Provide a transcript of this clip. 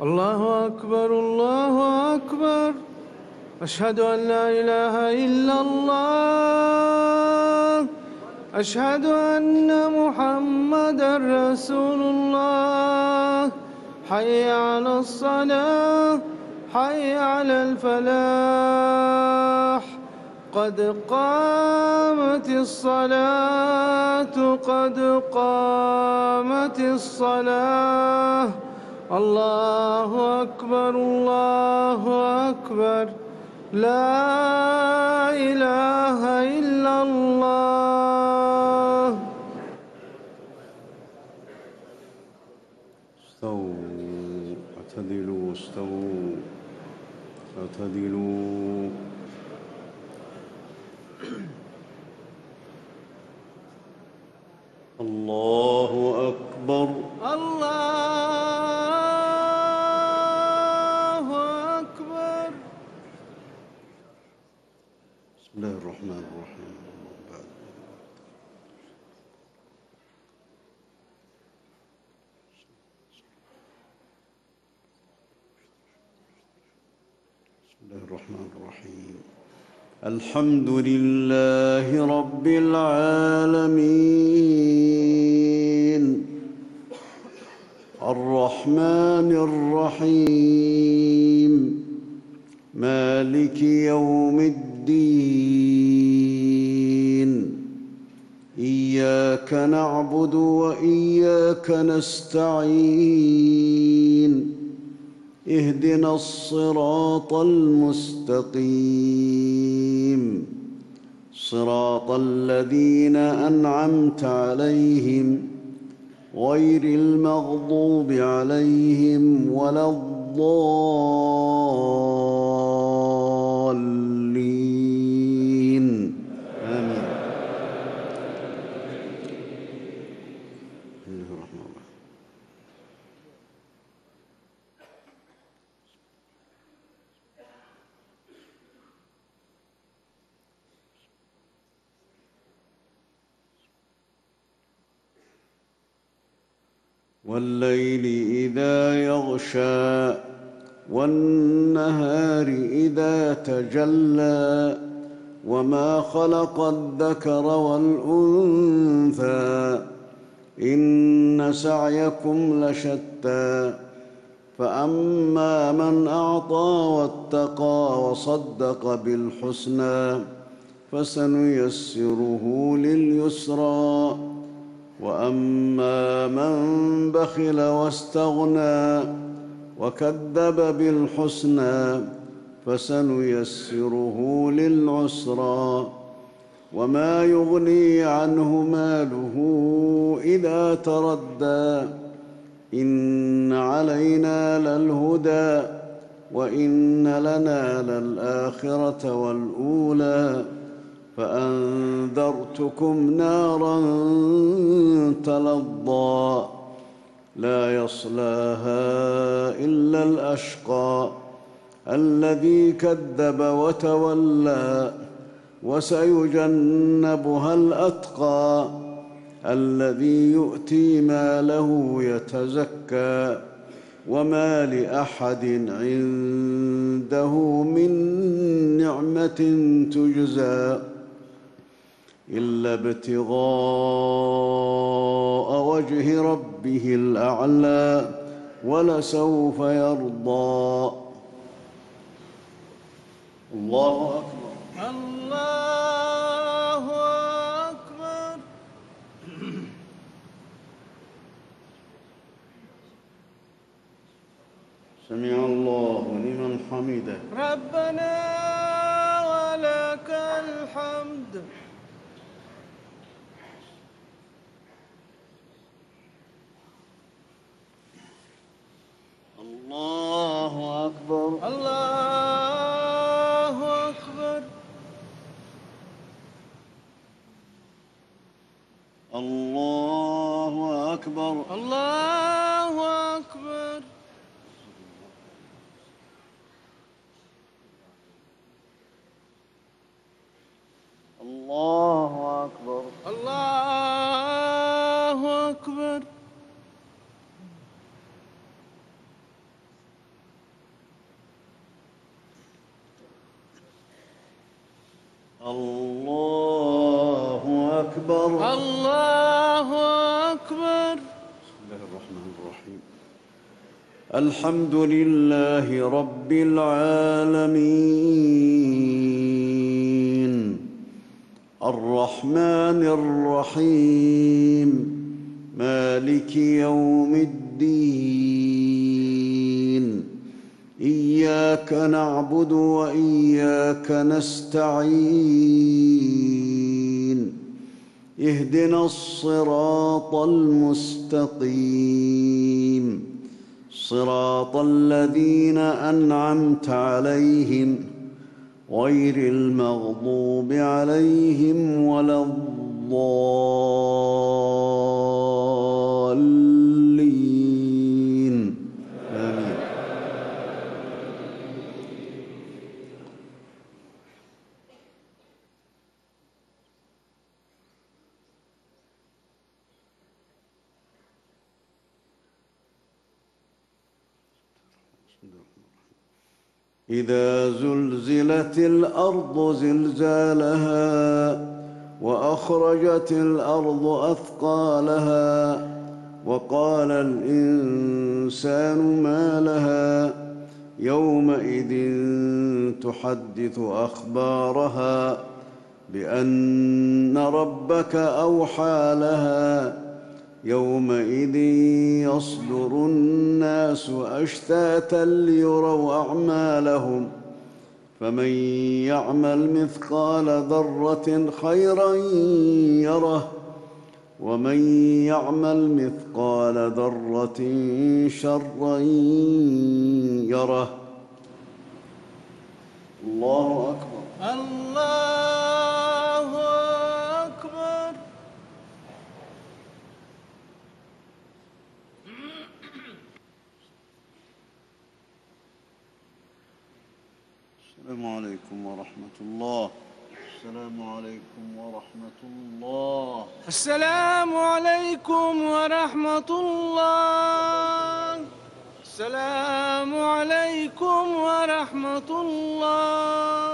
الله أكبر الله أكبر. أشهد أن لا إله إلا الله. أشهد أن محمدًا رسول الله. حي على الصلاة، حي على الفلاح. قد قامت الصلاة، قد قامت الصلاة. الله أكبر الله أكبر. لا إله إلا الله. استووا اعتدلوا، استووا اعتدلوا. الله أكبر الله أكبر. بسم الله الرحمن الرحيم. بسم الله الرحمن الرحيم. الحمد لله رب العالمين، الرحمن الرحيم، مالك يوم الدين. إياك نعبد وإياك نستعين. اهدنا الصراط المستقيم، صراط الذين أنعمت عليهم غير المغضوب عليهم ولا الضالين. آمين. بسم الله الرحمن الرحيم. والليل إذا يغشى والنهار إذا تجلى وما خلق الذكر والأنثى إن سعيكم لشتى فأما من أعطى واتقى وصدق بالحسنى فسنيسره لليسرى وأما من بخل واستغنى وكذب بالحسنى فسنيسره للعسرى وما يغني عنه ماله إذا تردى إن علينا للهدى وإن لنا للآخرة والأولى فأنذرتكم نارا تلظى لا يصلاها إلا الأشقى الذي كذب وتولى وسيجنبها الأتقى الذي يؤتي ماله يتزكى وما لأحد عنده من نعمة تجزى إلا ابتغاء وجه ربه الأعلى ولسوف يرضى. الله أكبر الله أكبر. سمع الله لمن حمده. ربنا ولك الحمد. الله أكبر الله أكبر. الله أكبر الله أكبر. الله أكبر الله أكبر. الله أكبر. الله أكبر. بسم الله الرحمن الرحيم. الحمد لله رب العالمين الرحمن الرحيم مالك يوم الدين إياك نعبد وإياك نستعين اهدنا الصراط المستقيم صراط الذين أنعمت عليهم غير المغضوب عليهم ولا الضالين آمين. إذا زلزلت الأرض زلزالها وأخرجت الأرض أثقالها وقال الإنسان ما لها يومئذ تحدث أخبارها بأن ربك أوحى لها يومئذ يصدر الناس أشتاتا ليروا أعمالهم فمن يعمل مثقال ذرة خيرا يره ومن يعمل مثقال ذرة شرا يره. الله أكبر. الله أكبر. السلام عليكم ورحمة الله. السلام عليكم ورحمة الله. السلام عليكم ورحمة الله. السلام عليكم ورحمة الله.